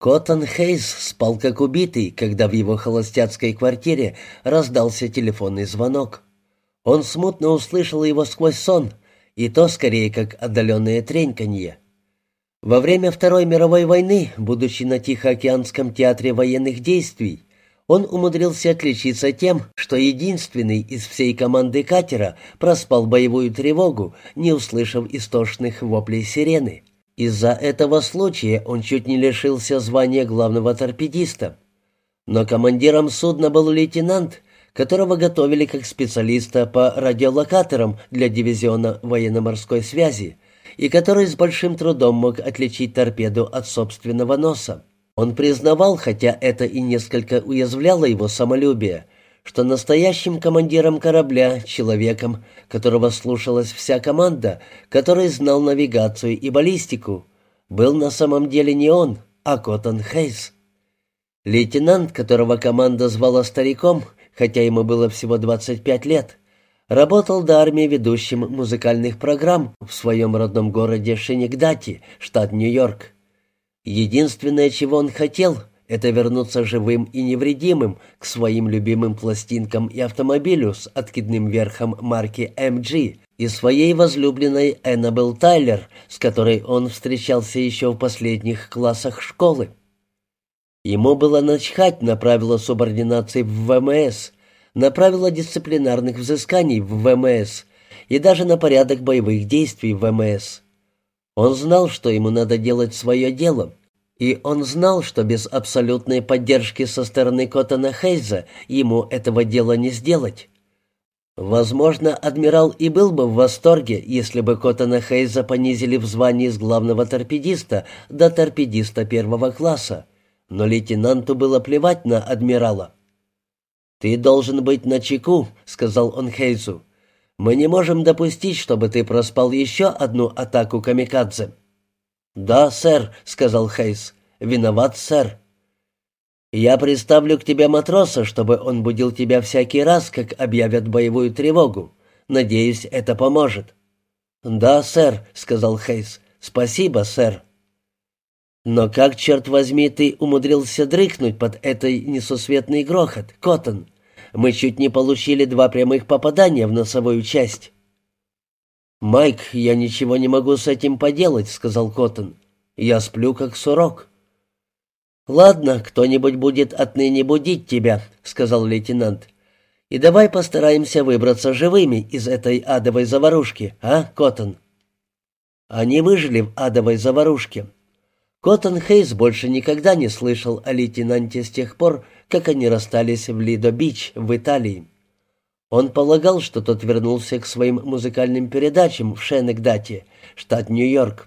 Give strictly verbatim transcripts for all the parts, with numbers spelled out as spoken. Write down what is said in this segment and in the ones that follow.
Коттон Хейс спал как убитый, когда в его холостяцкой квартире раздался телефонный звонок. Он смутно услышал его сквозь сон, и то скорее как отдаленное треньканье. Во время Второй мировой войны, будучи на Тихоокеанском театре военных действий, он умудрился отличиться тем, что единственный из всей команды катера проспал боевую тревогу, не услышав истошных воплей сирены. Из-за этого случая он чуть не лишился звания главного торпедиста. Но командиром судна был лейтенант, которого готовили как специалиста по радиолокаторам для дивизиона военно-морской связи, и который с большим трудом мог отличить торпеду от собственного носа. Он признавал, хотя это и несколько уязвляло его самолюбие, что настоящим командиром корабля, человеком, которого слушалась вся команда, который знал навигацию и баллистику, был на самом деле не он, а Коттон Хейс. Лейтенант, которого команда звала стариком, хотя ему было всего двадцать пять лет, работал до армии ведущим музыкальных программ в своем родном городе Шенегдати, штат Нью-Йорк. Единственное, чего он хотел, это вернуться живым и невредимым к своим любимым пластинкам и автомобилю с откидным верхом марки эм джи и своей возлюбленной Эннабелл Тайлер, с которой он встречался еще в последних классах школы. Ему было начхать на правила субординации в ВМС, на правила дисциплинарных взысканий в ВМС и даже на порядок боевых действий в ВМС. Он знал, что ему надо делать свое дело, и он знал, что без абсолютной поддержки со стороны Коттона Хейза ему этого дела не сделать. Возможно, адмирал и был бы в восторге, если бы Коттона Хейза понизили в звании с главного торпедиста до торпедиста первого класса, но лейтенанту было плевать на адмирала. «Ты должен быть начеку», — сказал он Хейзу. «Мы не можем допустить, чтобы ты проспал еще одну атаку камикадзе». «Да, сэр», — сказал Хейз. «Виноват, сэр». «Я приставлю к тебе матроса, чтобы он будил тебя всякий раз, как объявят боевую тревогу. Надеюсь, это поможет». «Да, сэр», — сказал Хейз. «Спасибо, сэр». «Но как, черт возьми, ты умудрился дрыхнуть под этой несусветный грохот, Коттон? Мы чуть не получили два прямых попадания в носовую часть». «Майк, я ничего не могу с этим поделать», — сказал Коттон. «Я сплю, как сурок». «Ладно, кто-нибудь будет отныне будить тебя», — сказал лейтенант. «И давай постараемся выбраться живыми из этой адовой заварушки, а, Коттон?» Они выжили в адовой заварушке. Коттон Хейс больше никогда не слышал о лейтенанте с тех пор, как они расстались в Лидо-Бич в Италии. Он полагал, что тот вернулся к своим музыкальным передачам в Шенегдате, штат Нью-Йорк.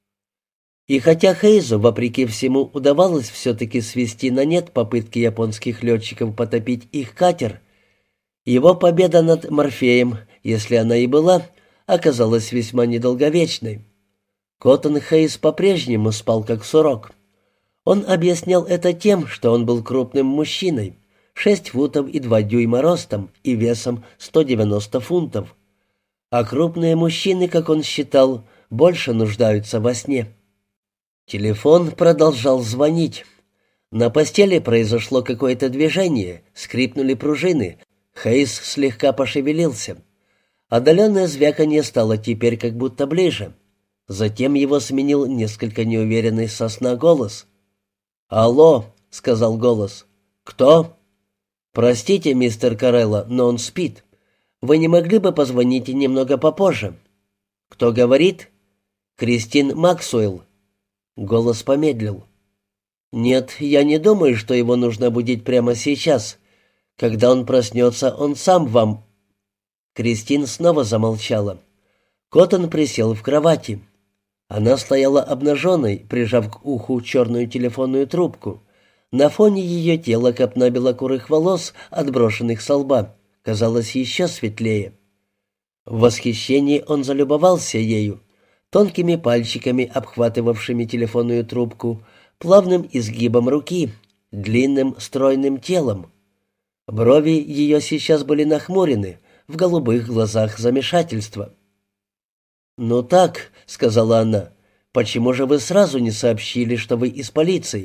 И хотя Хейзу, вопреки всему, удавалось все-таки свести на нет попытки японских летчиков потопить их катер, его победа над Морфеем, если она и была, оказалась весьма недолговечной. Коттон Хейс по-прежнему спал как сурок. Он объяснял это тем, что он был крупным мужчиной, шесть футов и два дюйма ростом и весом сто девяносто фунтов. А крупные мужчины, как он считал, больше нуждаются во сне. Телефон продолжал звонить. На постели произошло какое-то движение, скрипнули пружины. Хейс слегка пошевелился. Отдаленное звяканье стало теперь как будто ближе. Затем его сменил несколько неуверенный со сна голос. «Алло», — сказал голос. «Кто?» «Простите, мистер Карелло, но он спит. Вы не могли бы позвонить немного попозже?» «Кто говорит?» «Кристин Максуэлл». Голос помедлил. «Нет, я не думаю, что его нужно будить прямо сейчас. Когда он проснется, он сам вам...» Кристин снова замолчала. Коттон присел в кровати. Она стояла обнаженной, прижав к уху черную телефонную трубку. На фоне ее тела копна белокурых волос, отброшенных со лба, казалась еще светлее. В восхищении он залюбовался ею, тонкими пальчиками, обхватывавшими телефонную трубку, плавным изгибом руки, длинным стройным телом. Брови ее сейчас были нахмурены, в голубых глазах замешательство. «Ну так», — сказала она, — «почему же вы сразу не сообщили, что вы из полиции?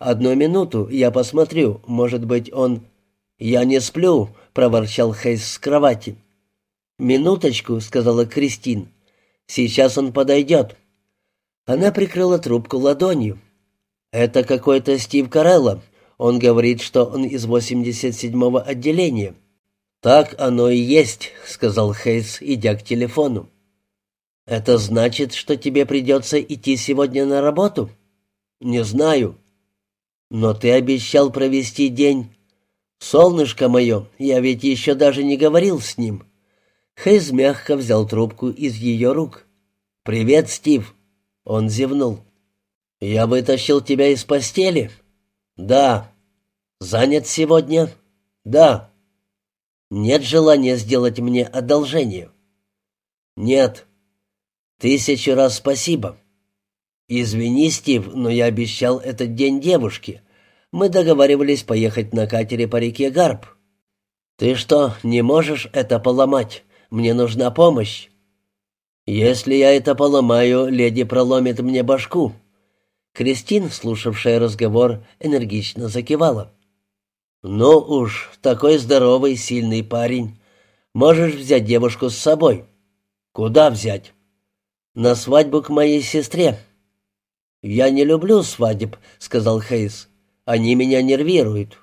«Одну минуту, я посмотрю, может быть, он...» «Я не сплю», — проворчал Хейс с кровати. «Минуточку», — сказала Кристин. «Сейчас он подойдет». Она прикрыла трубку ладонью. «Это какой-то Стив Карелло. Он говорит, что он из восемьдесят седьмого отделения». «Так оно и есть», — сказал Хейс, идя к телефону. «Это значит, что тебе придется идти сегодня на работу?» «Не знаю». «Но ты обещал провести день...» «Солнышко мое, я ведь еще даже не говорил с ним». Хейс мягко взял трубку из ее рук. «Привет, Стив». Он зевнул. «Я вытащил тебя из постели?» «Да». «Занят сегодня?» «Да». «Нет желания сделать мне одолжение?» «Нет». «Тысячу раз спасибо». «Извини, Стив, но я обещал этот день девушке. Мы договаривались поехать на катере по реке Гарп». «Ты что, не можешь это поломать? Мне нужна помощь». «Если я это поломаю, леди проломит мне башку». Кристин, слушавшая разговор, энергично закивала. «Ну уж, такой здоровый, сильный парень. Можешь взять девушку с собой». «Куда взять?» «На свадьбу к моей сестре». «Я не люблю свадеб», — сказал Хейс. «Они меня нервируют».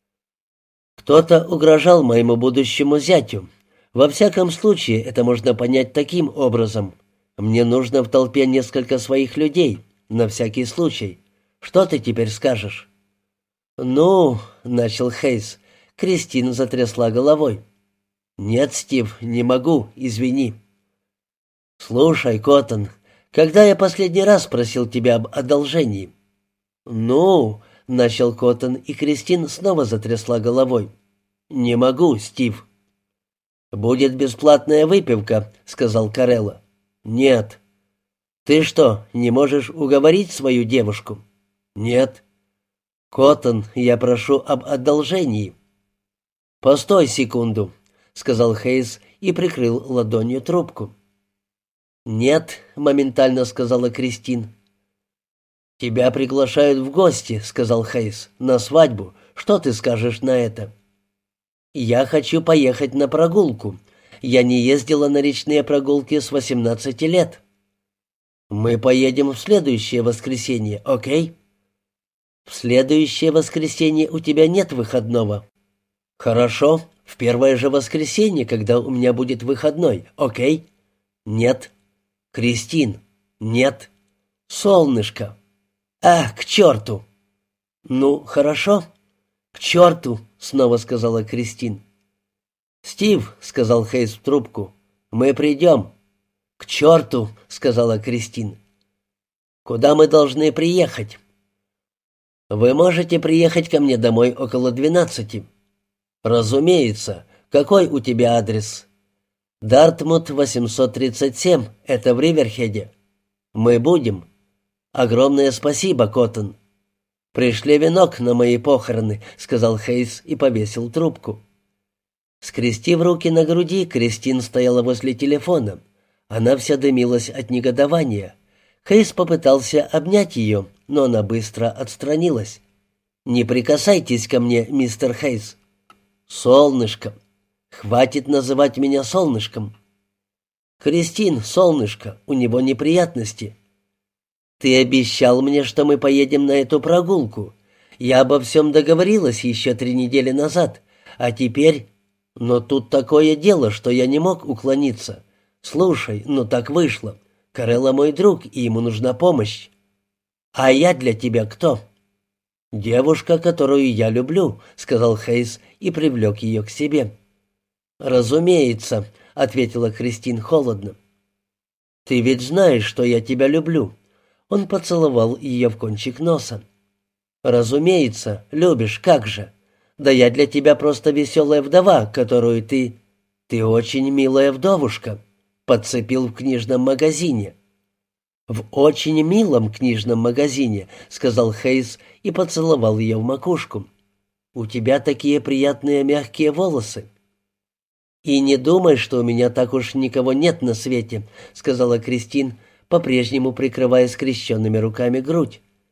«Кто-то угрожал моему будущему зятю. Во всяком случае, это можно понять таким образом. Мне нужно в толпе несколько своих людей, на всякий случай. Что ты теперь скажешь?» «Ну», — начал Хейс. Кристин затрясла головой. «Нет, Стив, не могу, извини». «Слушай, Коттон, когда я последний раз просил тебя об одолжении?» «Ну», — начал Коттон, и Кристин снова затрясла головой. «Не могу, Стив». «Будет бесплатная выпивка», — сказал Карелло. «Нет». «Ты что, не можешь уговорить свою девушку?» «Нет». «Коттон, я прошу об одолжении». «Постой секунду», — сказал Хейс и прикрыл ладонью трубку. «Нет», — моментально сказала Кристин. «Тебя приглашают в гости», — сказал Хейс, — «на свадьбу. Что ты скажешь на это?» «Я хочу поехать на прогулку. Я не ездила на речные прогулки с восемнадцати лет». «Мы поедем в следующее воскресенье, окей?» «В следующее воскресенье у тебя нет выходного». «Хорошо, в первое же воскресенье, когда у меня будет выходной, окей?» «Нет». «Кристин». «Нет». «Солнышко». «А, к черту!» «Ну, хорошо». «К черту!» — снова сказала Кристин. «Стив», — сказал Хейс в трубку, — «мы придем». «К черту!» — сказала Кристин. «Куда мы должны приехать?» «Вы можете приехать ко мне домой около двенадцати». «Разумеется. Какой у тебя адрес?» «Дартмут восемьсот тридцать семь. Это в Риверхеде». «Мы будем». «Огромное спасибо, Коттон». «Пришли венок на мои похороны», — сказал Хейс и повесил трубку. Скрестив руки на груди, Кристин стояла возле телефона. Она вся дымилась от негодования. Хейс попытался обнять ее, но она быстро отстранилась. «Не прикасайтесь ко мне, мистер Хейс». «Солнышко». «Хватит называть меня солнышком». «Кристин, солнышко, у него неприятности». «Ты обещал мне, что мы поедем на эту прогулку. Я обо всем договорилась еще три недели назад, а теперь... Но тут такое дело, что я не мог уклониться. Слушай, ну так вышло. Карелло мой друг, и ему нужна помощь. А я для тебя кто?» «Девушка, которую я люблю», — сказал Хейс и привлек ее к себе. «Разумеется», — ответила Кристин холодно. «Ты ведь знаешь, что я тебя люблю». Он поцеловал ее в кончик носа. «Разумеется, любишь, как же. Да я для тебя просто веселая вдова, которую ты... Ты очень милая вдовушка», — подцепил в книжном магазине. «В очень милом книжном магазине», — сказал Хейс и поцеловал ее в макушку. «У тебя такие приятные мягкие волосы». «И не думай, что у меня так уж никого нет на свете», — сказала Кристин, по-прежнему прикрывая скрещенными руками грудь.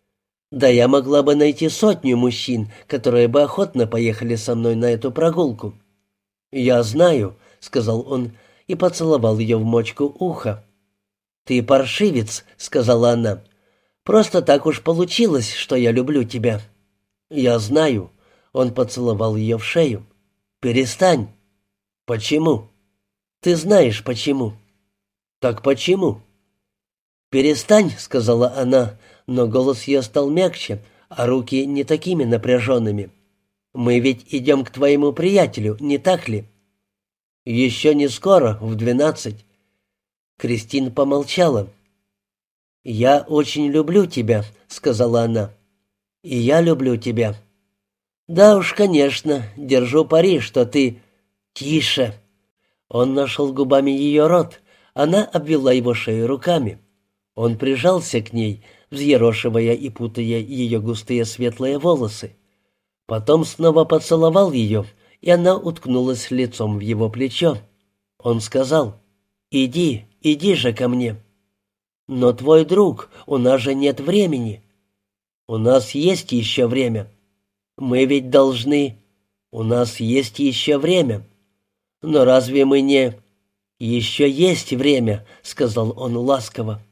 Да я могла бы найти сотню мужчин, которые бы охотно поехали со мной на эту прогулку». «Я знаю», — сказал он и поцеловал ее в мочку уха. «Ты паршивец», — сказала она. «Просто так уж получилось, что я люблю тебя». «Я знаю», — он поцеловал ее в шею. «Перестань». «Почему?» «Ты знаешь, почему». «Так почему?» «Перестань», — сказала она, но голос ее стал мягче, а руки не такими напряженными. «Мы ведь идем к твоему приятелю, не так ли?» «Еще не скоро, в двенадцать». Кристин помолчала. «Я очень люблю тебя», — сказала она. «И я люблю тебя». «Да уж, конечно, держу пари, что ты...» «Тише!» Он нашел губами ее рот. Она обвела его шею руками. Он прижался к ней, взъерошивая и путая ее густые светлые волосы. Потом снова поцеловал ее, и она уткнулась лицом в его плечо. Он сказал: «Иди, иди же ко мне». «Но твой друг, у нас же нет времени». «У нас есть еще время. Мы ведь должны...» «У нас есть еще время. Но разве мы не...» «Еще есть время», — сказал он ласково.